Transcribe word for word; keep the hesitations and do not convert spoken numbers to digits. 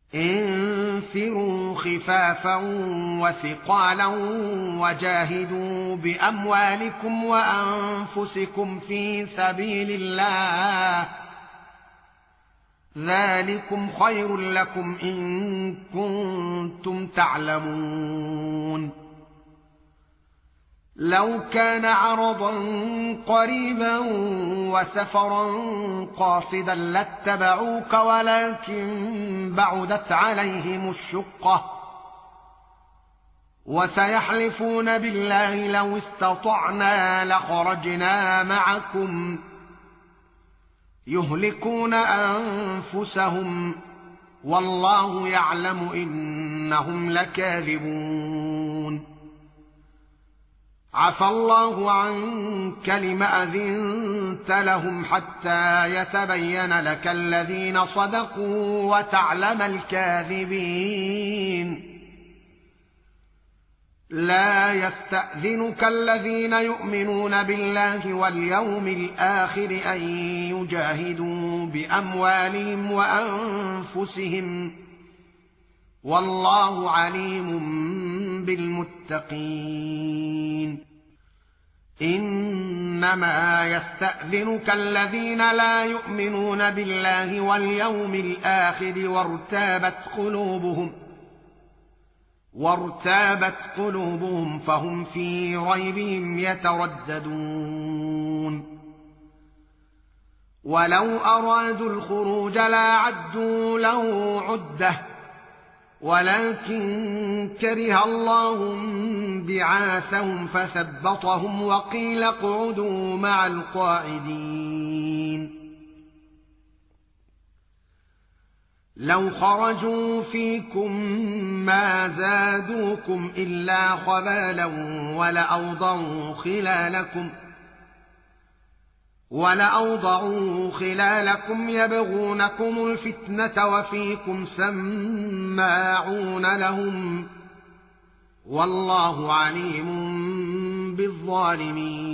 انفروا خفافا وثقالا وجاهدوا بأموالكم وأنفسكم في سبيل الله ذلكم خير لكم إن كنتم تعلمون لو كان عرضا قريبا وسفرا قاصدا لاتبعوك ولكن بعدت عليهم الشقة وسيحلفون بالله لو استطعنا لخرجنا معكم يهلكون أنفسهم والله يعلم إنهم لكاذبون عفى الله عنك لما أذنت لهم حتى يتبين لك الذين صدقوا وتعلم الكاذبين لا يستأذنك الذين يؤمنون بالله واليوم الآخر أن يجاهدوا بأموالهم وأنفسهم والله عليم بالمتقين إنما يستأذنك الذين لا يؤمنون بالله واليوم الآخر وارتابت قلوبهم وارتابت قلوبهم فهم في ريبهم يترددون ولو أرادوا الخروج لأعدوا له عدة ولكن كره الله بعاثهم فثبطهم وقيل اقعدوا مع القاعدين لو خرجوا فيكم ما زادوكم إلا خبالا ولأوضعوا خلالكم ولأوضعوا خلالكم يبغونكم الفتنة وفيكم سماعون لهم والله عليم بالظالمين